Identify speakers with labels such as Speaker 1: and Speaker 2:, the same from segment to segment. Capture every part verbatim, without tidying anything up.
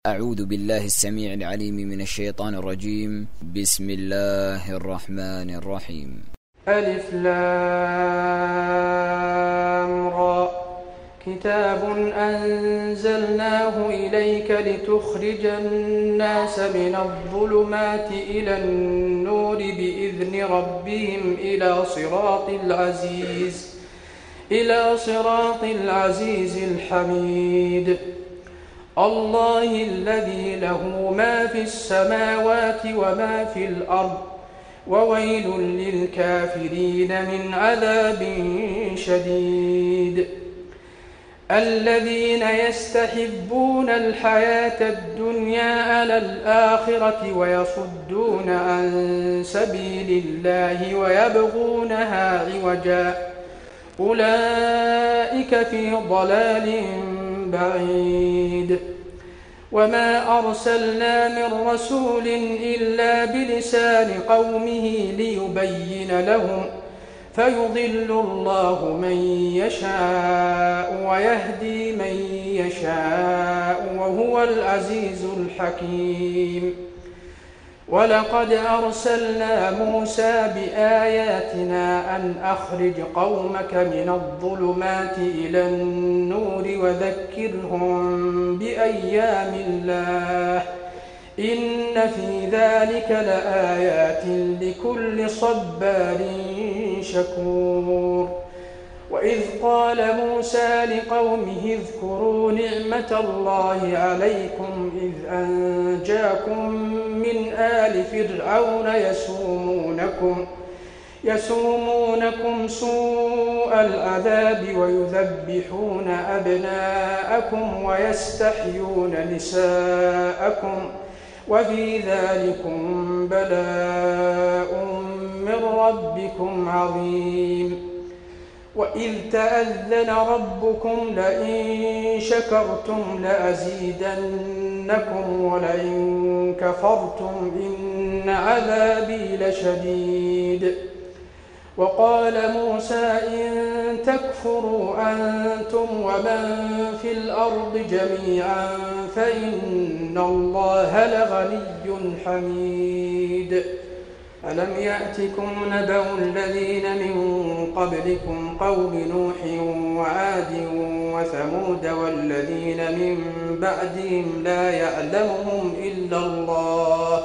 Speaker 1: أعوذ بالله السميع العليم من الشيطان الرجيم. بسم الله الرحمن الرحيم.
Speaker 2: ألف لام را كتاب أنزلناه إليك لتخرج الناس من الظلمات إلى النور بإذن ربهم إلى صراط العزيز إلى صراط العزيز الحميد. الله الذي له ما في السماوات وما في الأرض وويل للكافرين من عذاب شديد. الذين يستحبون الحياة الدنيا على الآخرة ويصدون عن سبيل الله ويبغونها عوجا أولئك في ضلال بعيد. وما أرسلنا من رسول إلا بلسان قومه ليبين لهم فيضل الله من يشاء ويهدي من يشاء وهو العزيز الحكيم. ولقد أرسلنا موسى بآياتنا أن أخرج قومك من الظلمات إلى النور وذكرهم بأيام الله إن في ذلك لآيات لكل صبار شكور. وإذ قال موسى لقومه اذكروا نعمة الله عليكم إذ أنجاكم من آل فرعون يسومونكم يسومونكم سوء العذاب ويذبحون أبناءكم ويستحيون نساءكم وفي ذلكم بلاء من ربكم عظيم. وإذ تأذن ربكم لئن شكرتم لأزيدنكم ولئن كفرتم إن عذابي لشديد. وقال موسى إن تكفروا أنتم ومن في الأرض جميعا فإن الله لغني حميد. ألم يأتكم نبأ الذين من قبلكم قوم نوح وعاد وثمود والذين من بعدهم لا يعلمهم إلا الله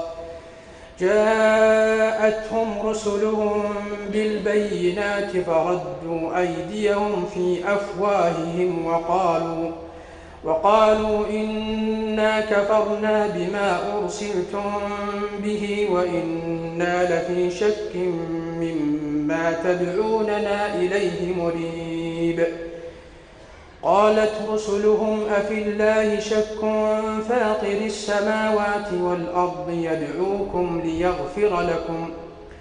Speaker 2: جاءتهم رسلهم بالبينات فردوا أيديهم في أفواههم وقالوا وقالوا إنا كفرنا بما أرسلتم به وإنا لفي شك مما تدعوننا إليه مريب. قالت رسلهم أفي الله شك فاطر السماوات والأرض يدعوكم ليغفر لكم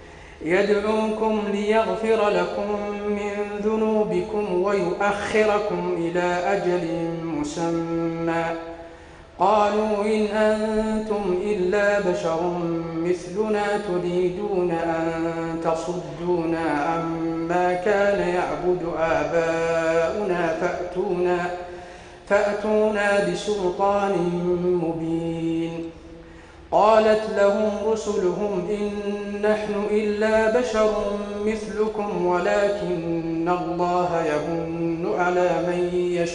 Speaker 2: يدعوكم ليغفر لكم من ذنوبكم ويؤخركم إلى أجل مسمى. قالوا إن أنتم إلا بشر مثلنا تريدون أن تصدونا عما كان يعبد آباؤنا فأتونا, فأتونا بسلطان مبين. قالت لهم رسلهم إن نحن إلا بشر مثلكم ولكن الله يمن على من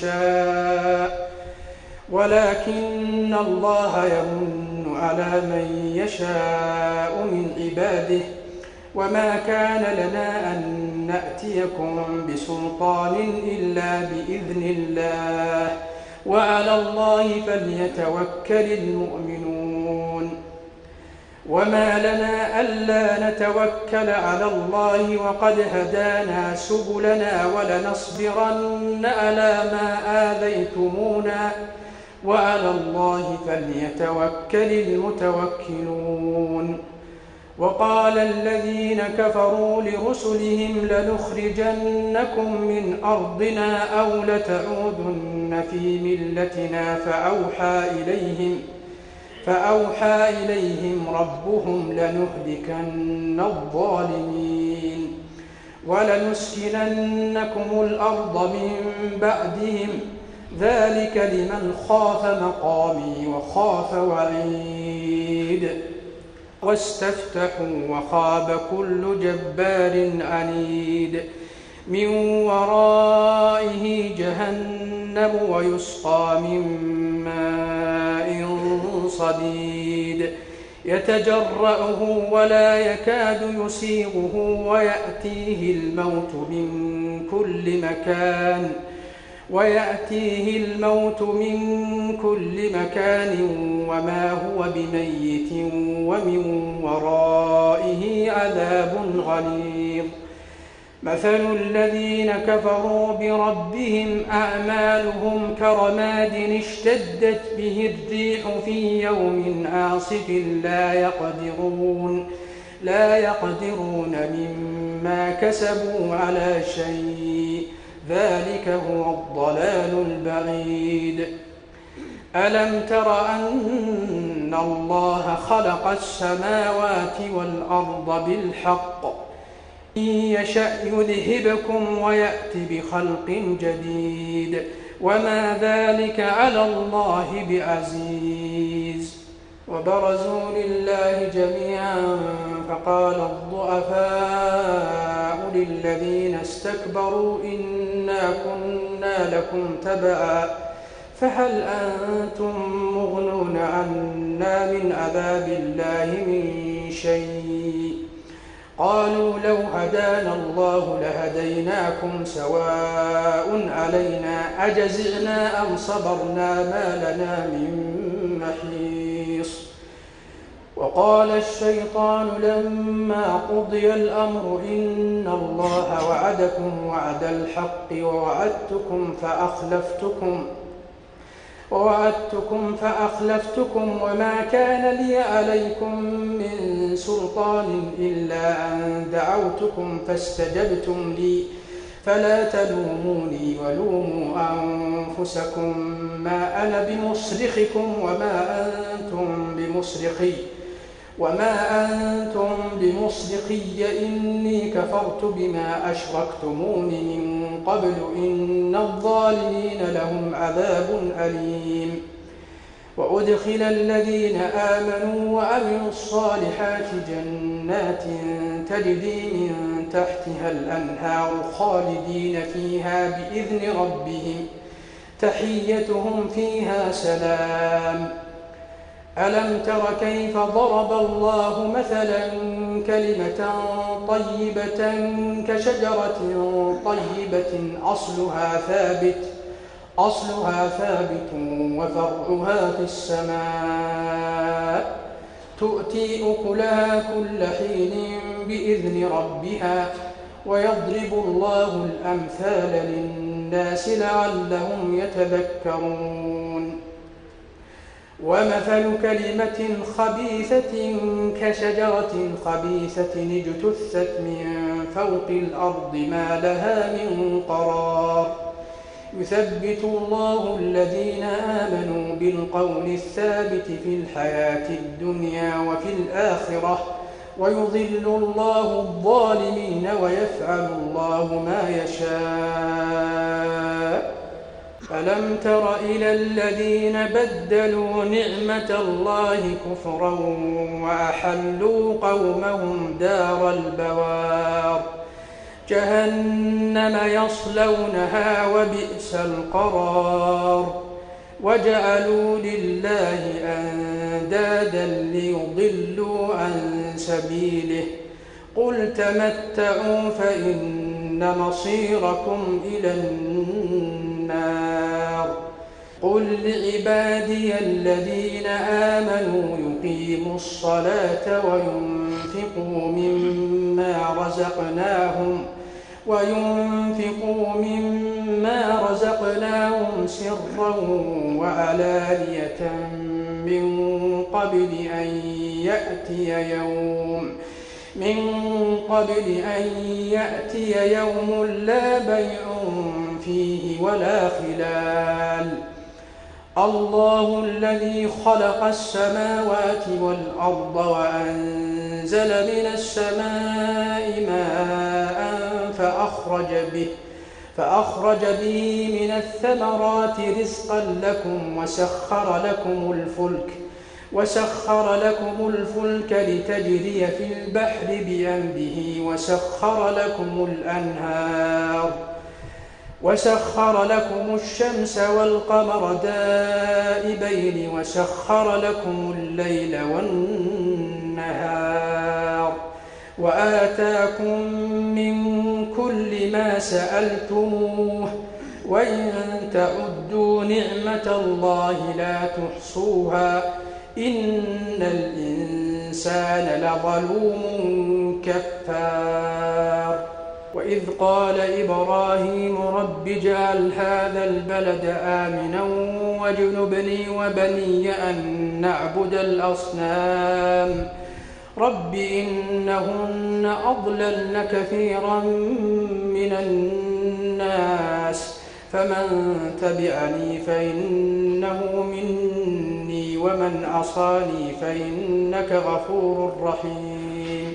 Speaker 2: يشاء ولكن الله يمن على من يشاء من عباده وما كان لنا أن نأتيكم بسلطان إلا بإذن الله وعلى الله فليتوكل المؤمنون. وما لنا ألا نتوكل على الله وقد هدانا سبلنا ولنصبرن على ما آذيتمونا وعلى الله فليتوكل المتوكلون. وقال الذين كفروا لرسلهم لنخرجنكم من أرضنا أو لتعودن في ملتنا فأوحى إليهم فأوحى إليهم ربهم لنهلكن الظالمين ولنسكننكم الأرض من بعدهم ذلك لمن خاف مقامي وخاف وعيد. واستفتحوا وخاب كل جبار عنيد. من ورائه جهنم ويسقى من ماء صديد يتجرعه ولا يكاد يسيغه ويأتيه الموت من كل مكان ويأتيه الموت من كل مكان وما هو بميت ومن ورائه عذاب غليظ. مثل الذين كفروا بربهم أعمالهم كرماد اشتدت به الريح في يوم عاصف لا يقدرون لا يقدرون مما كسبوا على شيء ذلك هو الضلال البعيد. ألم تر أن الله خلق السماوات والأرض بالحق إن يشأ يذهبكم ويأت بخلق جديد وما ذلك على الله بعزيز. وبرزوا لله جميعا فقال الضعفاء للذين استكبروا إنا كنا لكم تبعا فهل أنتم مغنون عنا من عذاب الله من شيء. قالوا لو هدانا الله لهديناكم سواء علينا أجزعنا أم صبرنا ما لنا من محيص. وقال الشيطان لما قضي الأمر إن الله وعدكم وعد الحق ووعدتكم فأخلفتكم ووعدتكم فأخلفتكم وما كان لي عليكم من سلطان إلا أن دعوتكم فاستجبتم لي فلا تلوموني ولوموا أنفسكم ما أنا بمصرخكم وما أنتم بمصرخي وما أنتم بمصرخي إني كفرت بما أشركتمون من قبل إن الظالمين لهم عذاب أليم. وأدخل الذين آمنوا وعملوا الصالحات جنات تجري من تحتها الأنهار خالدين فيها بإذن ربهم تحيتهم فيها سلام. ألم تر كيف ضرب الله مثلا كلمة طيبة كشجرة طيبة أصلها ثابت أصلها ثابت وفرعها في السماء تؤتي أكلها كل حين بإذن ربها ويضرب الله الأمثال للناس لعلهم يتذكرون. ومثل كلمة خبيثة كشجرة خبيثة اجتثت من فوق الأرض ما لها من قرار يثبت الله الذين آمنوا بالقول الثابت في الحياة الدنيا وفي الآخرة ويضل الله الظالمين ويفعل الله ما يشاء. ألم تر إلى الذين بدلوا نعمة الله كفرا وأحلوا قومهم دار البوار جهنم يصلونها وبئس القرار. وجعلوا لله أندادا ليضلوا عن سبيله قل تمتعوا فإن مصيركم إلى النار. قل لعبادي الذين آمنوا يقيموا الصلاة وينفقوا مما رزقناهم وينفقوا مما رزقناهم سرا وعلانية من قبل أن يأتي يوم من قبل أن يأتي يوم لا بيع فيه ولا خلال. الله الذي خلق السماوات والأرض وأنزل من السماء ماء فأخرج به فأخرج به من الثمرات رزقا لكم وسخر لكم الفلك وسخر لكم الفلك لتجري في البحر بأمره وسخر لكم الأنهار وسخر لكم الشمس والقمر دائبين وسخر لكم الليل والنهار وآتاكم من كل ما سألتموه وإن تعدوا نعمة الله لا تحصوها إن الإنسان لظلوم كفار. وإذ قال إبراهيم رب اجعل هذا البلد آمنا واجنبني وبني أن نعبد الأصنام رب إنهن أضللن كثيرا من الناس فمن تبعني فإنه مني ومن عصاني فإنك غفور رحيم.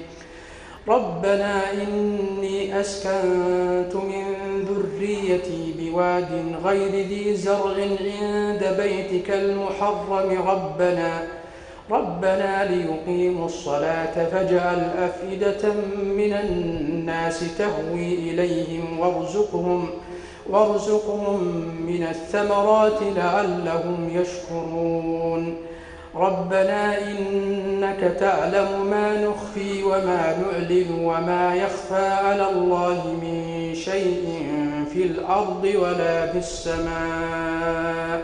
Speaker 2: ربنا إني أسكنت من ذريتي بواد غير ذي زرع عند بيتك المحرم ربنا ربنا ليقيموا الصلاة فاجعل أفئدة من الناس تهوي إليهم وارزقهم وارزقهم من الثمرات لعلهم يشكرون. ربنا إنك تعلم ما نخفي وما نعلن وما يخفى على الله من شيء في الأرض ولا في السماء.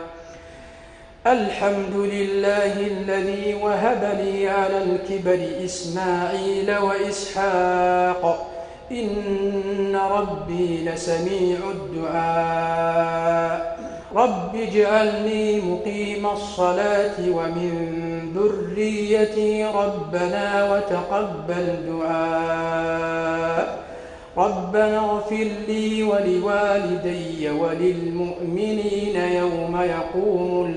Speaker 2: الحمد لله الذي وهب لي على الكبر إسماعيل وإسحاق إن ربي لسميع الدعاء. رب اجعلني مقيم الصلاة ومن ذريتي ربنا وتقبل دعاء. ربنا اغفر لي ولوالدي وللمؤمنين يوم يقوم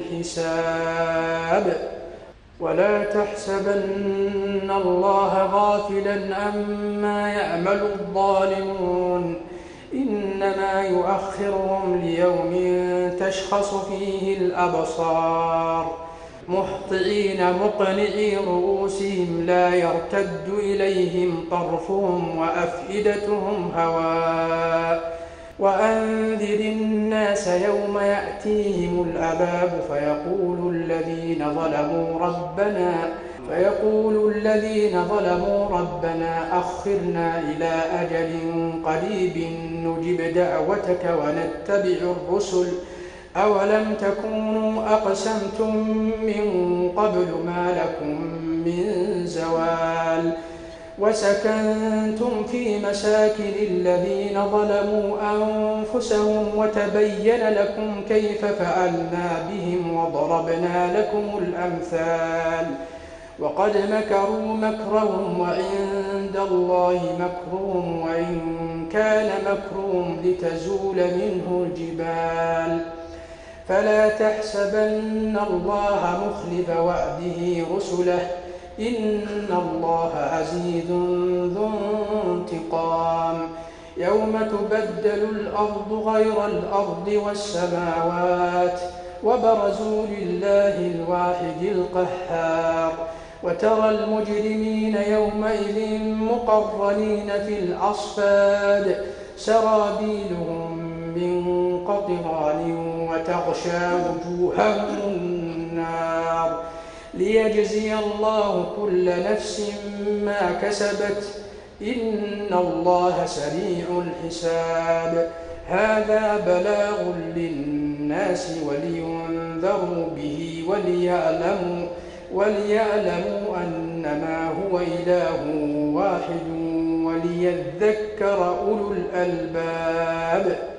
Speaker 2: الحساب. ولا تحسبن الله غافلا عما يعمل الظالمون إنما يؤخرهم ليوم تشخص فيه الأبصار مهطعين مقنعي رؤوسهم لا يرتد إليهم طرفهم وأفئدتهم هواء. وأنذر الناس يوم يأتيهم العذاب فيقول الذين ظلموا ربنا فيقول الذين ظلموا ربنا أخرنا إلى أجل قريب نجب دعوتك ونتبع الرسل أولم تكونوا أقسمتم من قبل ما لكم من زوال وسكنتم في مساكن الذين ظلموا أنفسهم وتبين لكم كيف فعلنا بهم وضربنا لكم الأمثال وقد مكروا مكرهم وعند الله مكرهم وإن كان مكرهم لتزول منه الجبال. فلا تحسبن الله مخلف وعده رسله إن الله عزيز ذو انتقام. يوم تبدل الأرض غير الأرض والسماوات وبرزوا لله الواحد القهار وترى المجرمين يومئذ مقرنين في الأصفاد سرابيلهم من قطران وتغشى وجوههم النار ليجزي الله كل نفس ما كسبت إن الله سريع الحساب. هذا بلاغ للناس ولينذروا به وليعلموا وليعلموا أنما هو إله واحد وليذكر أولو الألباب.